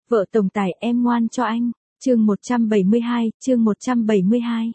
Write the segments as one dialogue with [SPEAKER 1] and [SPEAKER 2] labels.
[SPEAKER 1] Vợ tổng tài em ngoan cho anh. Chương 172, chương 172.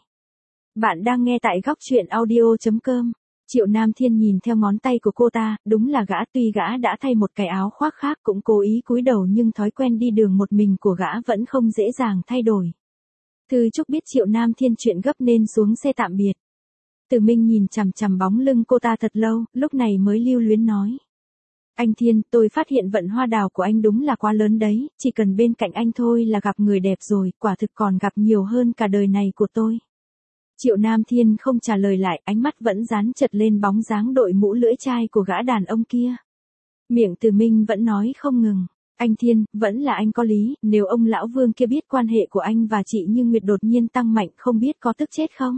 [SPEAKER 1] Bạn đang nghe tại góc truyện audio.com. Triệu Nam Thiên nhìn theo ngón tay của cô ta, đúng là gã, tuy gã đã thay một cái áo khoác khác cũng cố ý cúi đầu nhưng thói quen đi đường một mình của gã vẫn không dễ dàng thay đổi. Thư Trúc biết Triệu Nam Thiên chuyện gấp nên xuống xe tạm biệt. Từ Minh nhìn chằm chằm bóng lưng cô ta thật lâu, lúc này mới lưu luyến nói. Anh Thiên, tôi phát hiện vận hoa đào của anh đúng là quá lớn đấy, chỉ cần bên cạnh anh thôi là gặp người đẹp rồi, quả thực còn gặp nhiều hơn cả đời này của tôi. Triệu Nam Thiên không trả lời lại, ánh mắt vẫn dán chật lên bóng dáng đội mũ lưỡi chai của gã đàn ông kia. Miệng Từ Minh vẫn nói không ngừng. Anh Thiên, vẫn là anh có lý, nếu ông lão Vương kia biết quan hệ của anh và chị Như Nguyệt đột nhiên tăng mạnh không biết có tức chết không?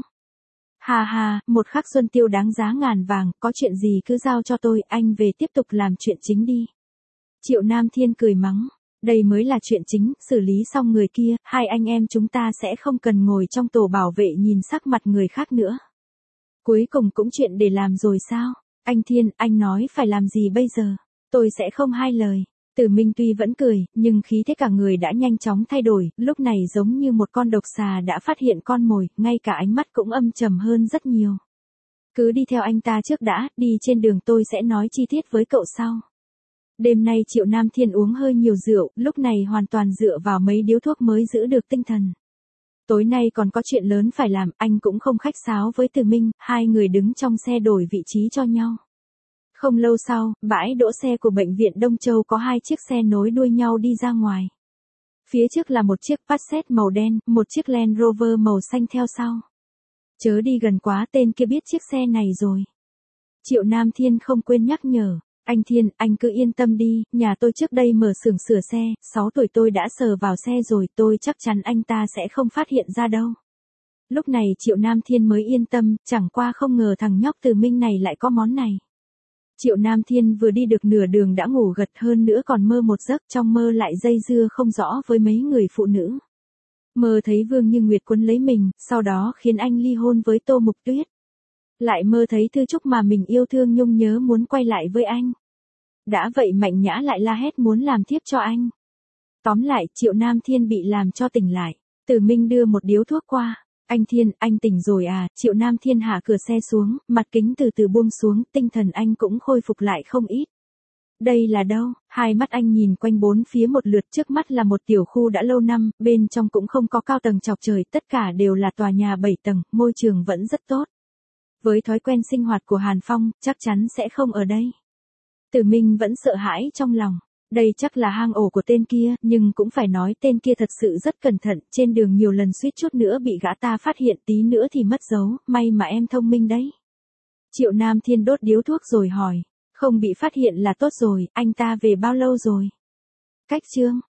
[SPEAKER 1] Hà hà, một khắc xuân tiêu đáng giá ngàn vàng, có chuyện gì cứ giao cho tôi, anh về tiếp tục làm chuyện chính đi. Triệu Nam Thiên cười mắng, đây mới là chuyện chính, xử lý xong người kia, hai anh em chúng ta sẽ không cần ngồi trong tổ bảo vệ nhìn sắc mặt người khác nữa. Cuối cùng cũng chuyện để làm rồi sao? Anh Thiên, anh nói phải làm gì bây giờ? Tôi sẽ không hai lời. Từ Minh tuy vẫn cười, nhưng khí thế cả người đã nhanh chóng thay đổi, lúc này giống như một con độc xà đã phát hiện con mồi, ngay cả ánh mắt cũng âm trầm hơn rất nhiều. Cứ đi theo anh ta trước đã, đi trên đường tôi sẽ nói chi tiết với cậu sau. Đêm nay Triệu Nam Thiên uống hơi nhiều rượu, lúc này hoàn toàn dựa vào mấy điếu thuốc mới giữ được tinh thần. Tối nay còn có chuyện lớn phải làm, anh cũng không khách sáo với Từ Minh, hai người đứng trong xe đổi vị trí cho nhau. Không lâu sau, bãi đỗ xe của bệnh viện Đông Châu có hai chiếc xe nối đuôi nhau đi ra ngoài. Phía trước là một chiếc Passat màu đen, một chiếc Land Rover màu xanh theo sau. Chớ đi gần quá, tên kia biết chiếc xe này rồi. Triệu Nam Thiên không quên nhắc nhở. Anh Thiên, anh cứ yên tâm đi, nhà tôi trước đây mở xưởng sửa xe, 6 tuổi tôi đã sờ vào xe rồi, tôi chắc chắn anh ta sẽ không phát hiện ra đâu. Lúc này Triệu Nam Thiên mới yên tâm, chẳng qua không ngờ thằng nhóc Từ Minh này lại có món này. Triệu Nam Thiên vừa đi được nửa đường đã ngủ gật, hơn nữa còn mơ một giấc, trong mơ lại dây dưa không rõ với mấy người phụ nữ. Mơ thấy Vương Như Nguyệt quấn lấy mình, sau đó khiến anh ly hôn với Tô Mục Tuyết. Lại mơ thấy Thư Trúc mà mình yêu thương nhung nhớ muốn quay lại với anh. Đã vậy Mạnh Nhã lại la hét muốn làm thiếp cho anh. Tóm lại, Triệu Nam Thiên bị làm cho tỉnh lại. Từ Minh đưa một điếu thuốc qua. Anh Thiên, anh tỉnh rồi à? Triệu Nam Thiên hạ cửa xe xuống, mặt kính từ từ buông xuống, tinh thần anh cũng khôi phục lại không ít. Đây là đâu? Hai mắt anh nhìn quanh bốn phía một lượt, trước mắt là một tiểu khu đã lâu năm, bên trong cũng không có cao tầng chọc trời, tất cả đều là tòa nhà 7 tầng, môi trường vẫn rất tốt. Với thói quen sinh hoạt của Hàn Phong, chắc chắn sẽ không ở đây. Từ Minh vẫn sợ hãi trong lòng. Đây chắc là hang ổ của tên kia, nhưng cũng phải nói tên kia thật sự rất cẩn thận, trên đường nhiều lần suýt chút nữa bị gã ta phát hiện, tí nữa thì mất dấu, may mà em thông minh đấy. Triệu Nam Thiên đốt điếu thuốc rồi hỏi, không bị phát hiện là tốt rồi, anh ta về bao lâu rồi? Cách chương,